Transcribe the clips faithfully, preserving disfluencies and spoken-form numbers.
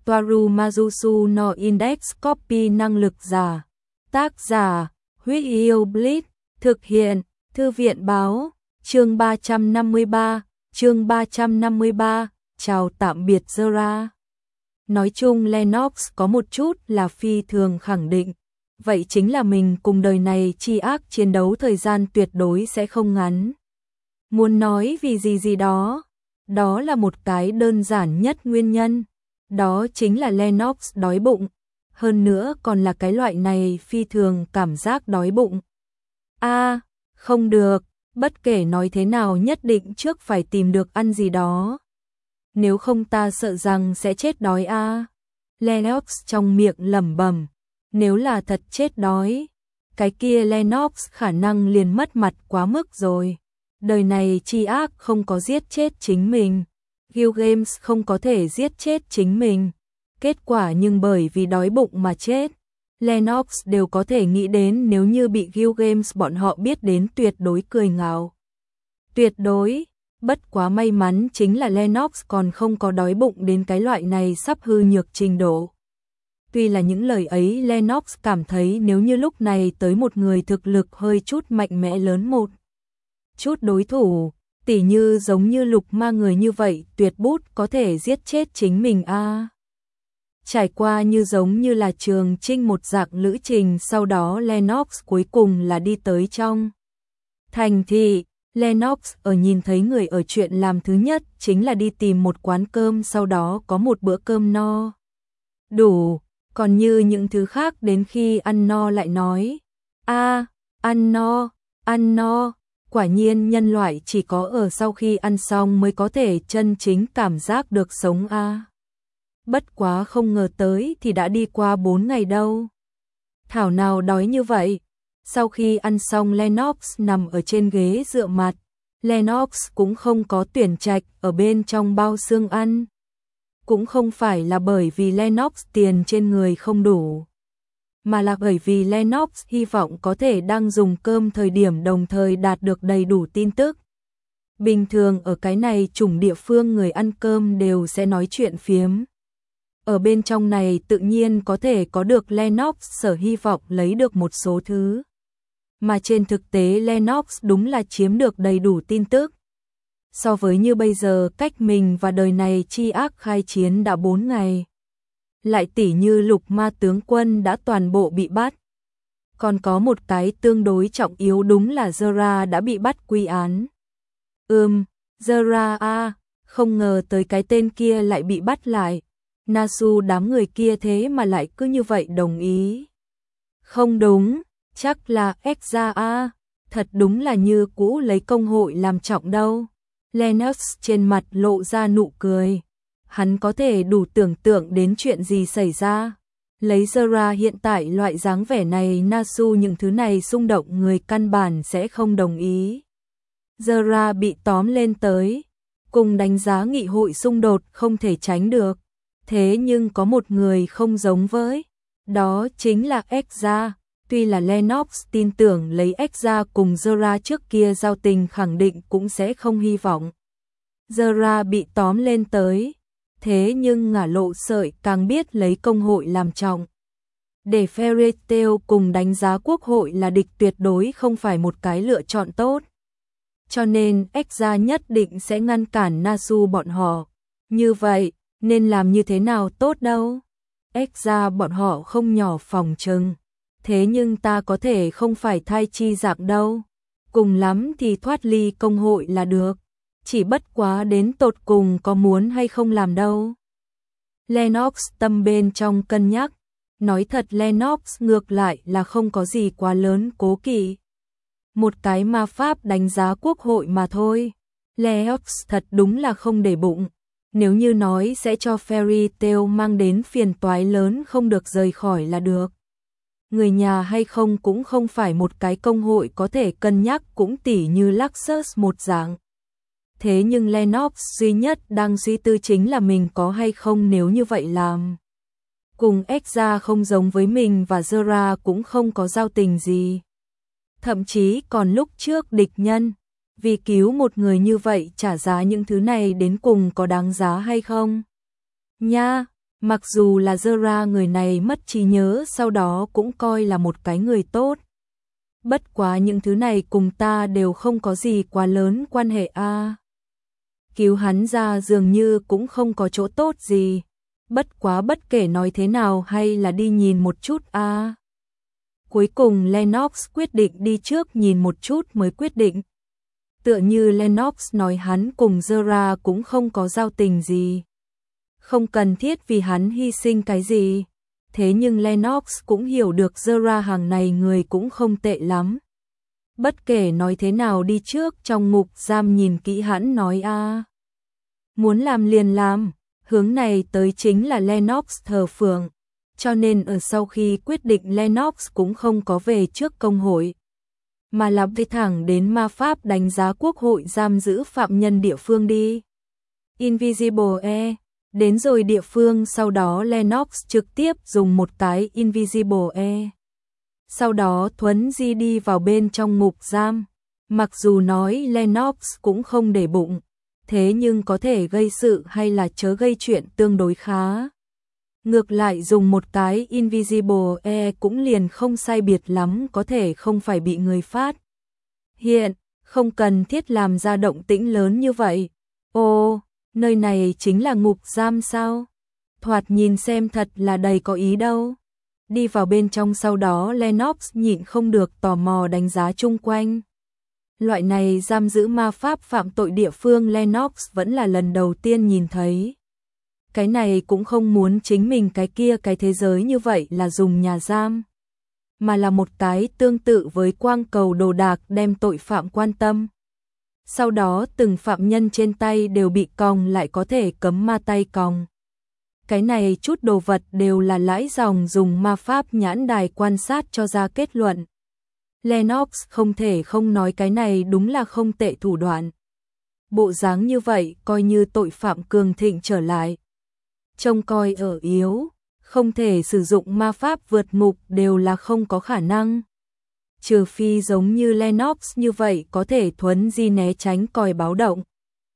Toaru Majusu no Index Copy năng lực giả. Tác giả, Huyết Yêu Blitz, thực hiện, Thư viện Báo, chương ba trăm năm mươi ba, chương ba trăm năm mươi ba, chào tạm biệt Zora. Nói chung Lennox có một chút là phi thường khẳng định, vậy chính là mình cùng đời này chi ác chiến đấu thời gian tuyệt đối sẽ không ngắn. Muốn nói vì gì gì đó, đó là một cái đơn giản nhất nguyên nhân, đó chính là Lennox đói bụng, hơn nữa còn là cái loại này phi thường cảm giác đói bụng. A, à, không được, bất kể nói thế nào nhất định trước phải tìm được ăn gì đó. Nếu không ta sợ rằng sẽ chết đói a. À. Lennox trong miệng lẩm bẩm, nếu là thật chết đói, cái kia Lennox khả năng liền mất mặt quá mức rồi. Đời này chi ác không có giết chết chính mình, Guild Games không có thể giết chết chính mình. Kết quả nhưng bởi vì đói bụng mà chết, Lennox đều có thể nghĩ đến nếu như bị Guild Games bọn họ biết đến tuyệt đối cười ngạo. Tuyệt đối, bất quá may mắn chính là Lennox còn không có đói bụng đến cái loại này sắp hư nhược trình độ. Tuy là những lời ấy Lennox cảm thấy nếu như lúc này tới một người thực lực hơi chút mạnh mẽ lớn một chút đối thủ, tỉ như giống như lục ma người như vậy tuyệt bút có thể giết chết chính mình a. À. Trải qua như giống như là trường trinh một dạng lữ trình, sau đó Lennox cuối cùng là đi tới trong thành thị. Lennox ở nhìn thấy người ở chuyện làm thứ nhất chính là đi tìm một quán cơm, sau đó có một bữa cơm no đủ, còn như những thứ khác đến khi ăn no lại nói a à, ăn no, ăn no. Quả nhiên nhân loại chỉ có ở sau khi ăn xong mới có thể chân chính cảm giác được sống a. À. Bất quá không ngờ tới thì đã đi qua bốn ngày đâu. Thảo nào đói như vậy. Sau khi ăn xong Lennox nằm ở trên ghế dựa mặt. Lennox cũng không có tuyển trạch ở bên trong bao xương ăn. Cũng không phải là bởi vì Lennox tiền trên người không đủ, mà là bởi vì Lennox hy vọng có thể đang dùng cơm thời điểm đồng thời đạt được đầy đủ tin tức. Bình thường ở cái này chủng địa phương người ăn cơm đều sẽ nói chuyện phiếm. Ở bên trong này tự nhiên có thể có được Lennox sở hy vọng lấy được một số thứ. Mà trên thực tế Lennox đúng là chiếm được đầy đủ tin tức. So với như bây giờ cách mình và đời này chi ác khai chiến đã bốn ngày. Lại tỉ như lục ma tướng quân đã toàn bộ bị bắt. Còn có một cái tương đối trọng yếu đúng là Zora đã bị bắt quy án. Ừm, Zora a, không ngờ tới cái tên kia lại bị bắt lại. Nasu đám người kia thế mà lại cứ như vậy đồng ý. Không đúng, chắc là Exza a, thật đúng là như cũ lấy công hội làm trọng đâu. Lennox trên mặt lộ ra nụ cười. Hắn có thể đủ tưởng tượng đến chuyện gì xảy ra. Lấy Zora hiện tại loại dáng vẻ này, Nasu những thứ này xung động người căn bản sẽ không đồng ý. Zora bị tóm lên tới, cùng đánh giá nghị hội xung đột không thể tránh được. Thế nhưng có một người không giống với, đó chính là Exza. Tuy là Lennox tin tưởng lấy Exza cùng Zora trước kia giao tình khẳng định cũng sẽ không hy vọng Zora bị tóm lên tới. Thế nhưng ngả lộ sợi càng biết lấy công hội làm trọng. Để Fairy Tail cùng đánh giá quốc hội là địch tuyệt đối không phải một cái lựa chọn tốt. Cho nên Exza nhất định sẽ ngăn cản Nasu bọn họ. Như vậy, nên làm như thế nào tốt đâu. Exza bọn họ không nhỏ phòng trừng. Thế nhưng ta có thể không phải thai chi dạng đâu. Cùng lắm thì thoát ly công hội là được. Chỉ bất quá đến tột cùng có muốn hay không làm đâu. Lennox tâm bên trong cân nhắc. Nói thật Lennox ngược lại là không có gì quá lớn cố kỵ. Một cái ma pháp đánh giá quốc hội mà thôi. Lennox thật đúng là không để bụng. Nếu như nói sẽ cho Fairy Tail mang đến phiền toái lớn không được rời khỏi là được. Người nhà hay không cũng không phải một cái công hội có thể cân nhắc, cũng tỉ như Luxus một dạng. Thế nhưng Lennox duy nhất đang suy tư chính là mình có hay không nếu như vậy làm. Cùng Exza không giống với mình và Zora cũng không có giao tình gì. Thậm chí còn lúc trước địch nhân, vì cứu một người như vậy trả giá những thứ này đến cùng có đáng giá hay không? Nha, Mặc dù là Zora người này mất trí nhớ sau đó cũng coi là một cái người tốt. Bất quá những thứ này cùng ta đều không có gì quá lớn quan hệ a. À. Cứu hắn ra dường như cũng không có chỗ tốt gì. Bất quá bất kể nói thế nào hay là đi nhìn một chút a. À. Cuối cùng Lennox quyết định đi trước nhìn một chút mới quyết định. Tựa như Lennox nói hắn cùng Zora cũng không có giao tình gì. Không cần thiết vì hắn hy sinh cái gì. Thế nhưng Lennox cũng hiểu được Zora hàng này người cũng không tệ lắm. Bất kể nói thế nào đi trước trong ngục giam nhìn kỹ hắn nói a. À. Muốn làm liền làm, hướng này tới chính là Lennox thờ phượng. Cho nên ở sau khi quyết định Lennox cũng không có về trước công hội. Mà là đi thẳng đến ma pháp đánh giá quốc hội giam giữ phạm nhân địa phương đi. Invisible E. Đến rồi địa phương sau đó Lennox trực tiếp dùng một cái Invisible E. Sau đó thuấn di đi vào bên trong ngục giam. Mặc dù nói Lennox cũng không để bụng, thế nhưng có thể gây sự hay là chớ gây chuyện tương đối khá. Ngược lại dùng một cái Invisible E cũng liền không sai biệt lắm, có thể không phải bị người phát hiện, không cần thiết làm ra động tĩnh lớn như vậy. Ồ, nơi này chính là ngục giam sao? Thoạt nhìn xem thật là đầy có ý đâu. Đi vào bên trong sau đó Lennox nhịn không được tò mò đánh giá chung quanh. Loại này giam giữ ma pháp phạm tội địa phương Lennox vẫn là lần đầu tiên nhìn thấy. Cái này cũng không muốn chính mình cái kia cái thế giới như vậy là dùng nhà giam, mà là một cái tương tự với quang cầu đồ đạc đem tội phạm quan tâm. Sau đó từng phạm nhân trên tay đều bị còng lại có thể cấm ma tay còng. Cái này chút đồ vật đều là lãi dòng dùng ma pháp nhãn đài quan sát cho ra kết luận. Lennox không thể không nói cái này đúng là không tệ thủ đoạn. Bộ dáng như vậy coi như tội phạm cường thịnh trở lại. Trông coi ở yếu, không thể sử dụng ma pháp vượt ngục đều là không có khả năng. Trừ phi giống như Lennox như vậy có thể thuấn di né tránh còi báo động.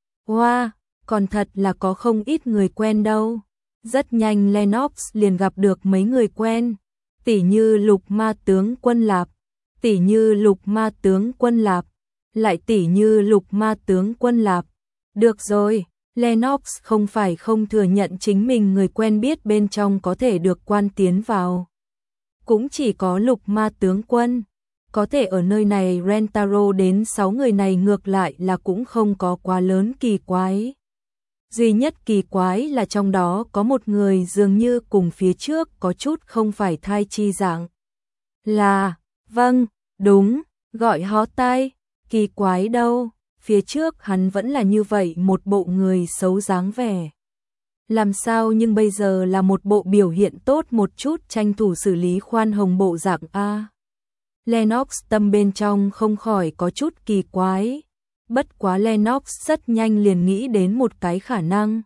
Wow, còn thật là có không ít người quen đâu. Rất nhanh Lennox liền gặp được mấy người quen, tỉ như Lục Ma tướng Quân Lạp, tỉ như Lục Ma tướng Quân Lạp, lại tỉ như Lục Ma tướng Quân Lạp. Được rồi, Lennox không phải không thừa nhận chính mình người quen biết bên trong có thể được quan tiến vào. Cũng chỉ có Lục Ma tướng Quân. Có thể ở nơi này Rentaro đến sáu người này ngược lại là cũng không có quá lớn kỳ quái. Duy nhất kỳ quái là trong đó có một người dường như cùng phía trước có chút không phải thai chi dạng. Là, vâng, đúng, gọi hó tai, kỳ quái đâu, phía trước hắn vẫn là như vậy một bộ người xấu dáng vẻ. Làm sao nhưng bây giờ là một bộ biểu hiện tốt một chút tranh thủ xử lý khoan hồng bộ dạng A. Lennox tâm bên trong không khỏi có chút kỳ quái. Bất quá Lennox rất nhanh liền nghĩ đến một cái khả năng.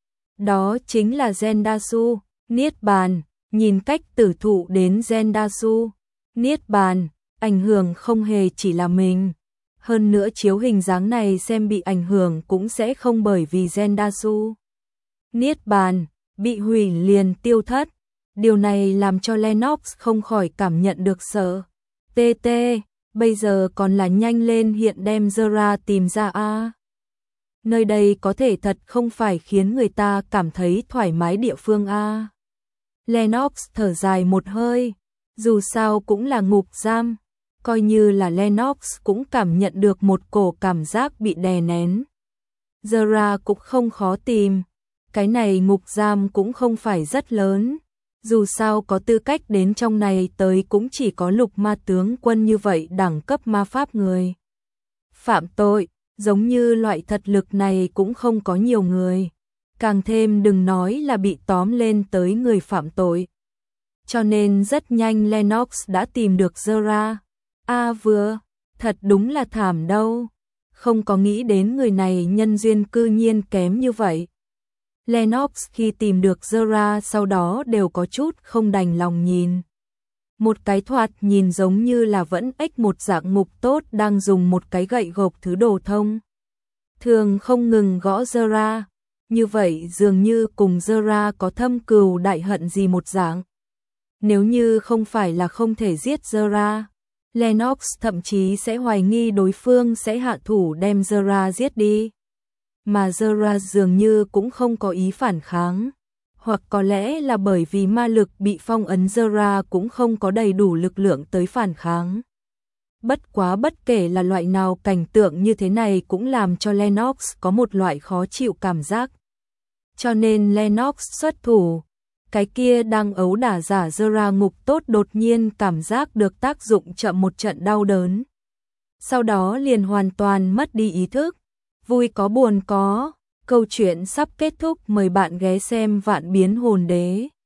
Đó chính là Zendasu, Niết Bàn, nhìn cách tử thụ đến Zendasu, Niết Bàn, ảnh hưởng không hề chỉ là mình. Hơn nữa chiếu hình dáng này xem bị ảnh hưởng cũng sẽ không bởi vì Zendasu, Niết Bàn, bị hủy liền tiêu thất. Điều này làm cho Lennox không khỏi cảm nhận được sợ. Tê tê, bây giờ còn là nhanh lên hiện đem Zora tìm ra a. Nơi đây có thể thật không phải khiến người ta cảm thấy thoải mái địa phương a. Lennox thở dài một hơi, dù sao cũng là ngục giam, coi như là Lennox cũng cảm nhận được một cổ cảm giác bị đè nén. Zora cũng không khó tìm, cái này ngục giam cũng không phải rất lớn. Dù sao có tư cách đến trong này tới cũng chỉ có Lục Ma tướng Quân như vậy đẳng cấp ma pháp người. Phạm tội, giống như loại thật lực này cũng không có nhiều người. Càng thêm đừng nói là bị tóm lên tới người phạm tội. Cho nên rất nhanh Lennox đã tìm được Zora. A vừa, thật đúng là thảm đâu. Không có nghĩ đến người này nhân duyên cư nhiên kém như vậy. Lennox khi tìm được Zora sau đó đều có chút không đành lòng nhìn. Một cái thoạt nhìn giống như là vẫn ếch một dạng ngục tốt đang dùng một cái gậy gộc thứ đồ thông thường không ngừng gõ Zora. như vậy dường như cùng Zora có thâm cừu đại hận gì một dạng. Nếu như không phải là không thể giết Zora, Lennox thậm chí sẽ hoài nghi đối phương sẽ hạ thủ đem Zora giết đi. Mà Zora dường như cũng không có ý phản kháng. Hoặc có lẽ là bởi vì ma lực bị phong ấn, Zora cũng không có đầy đủ lực lượng tới phản kháng. Bất quá bất kể là loại nào, cảnh tượng như thế này cũng làm cho Lennox có một loại khó chịu cảm giác. Cho nên Lennox xuất thủ. Cái kia đang ấu đả giả Zora ngục tốt đột nhiên cảm giác được tác dụng chậm một trận đau đớn. Sau đó liền hoàn toàn mất đi ý thức. Vui có buồn có. Câu chuyện sắp kết thúc, mời bạn ghé xem Vạn Biến Hồn Đế.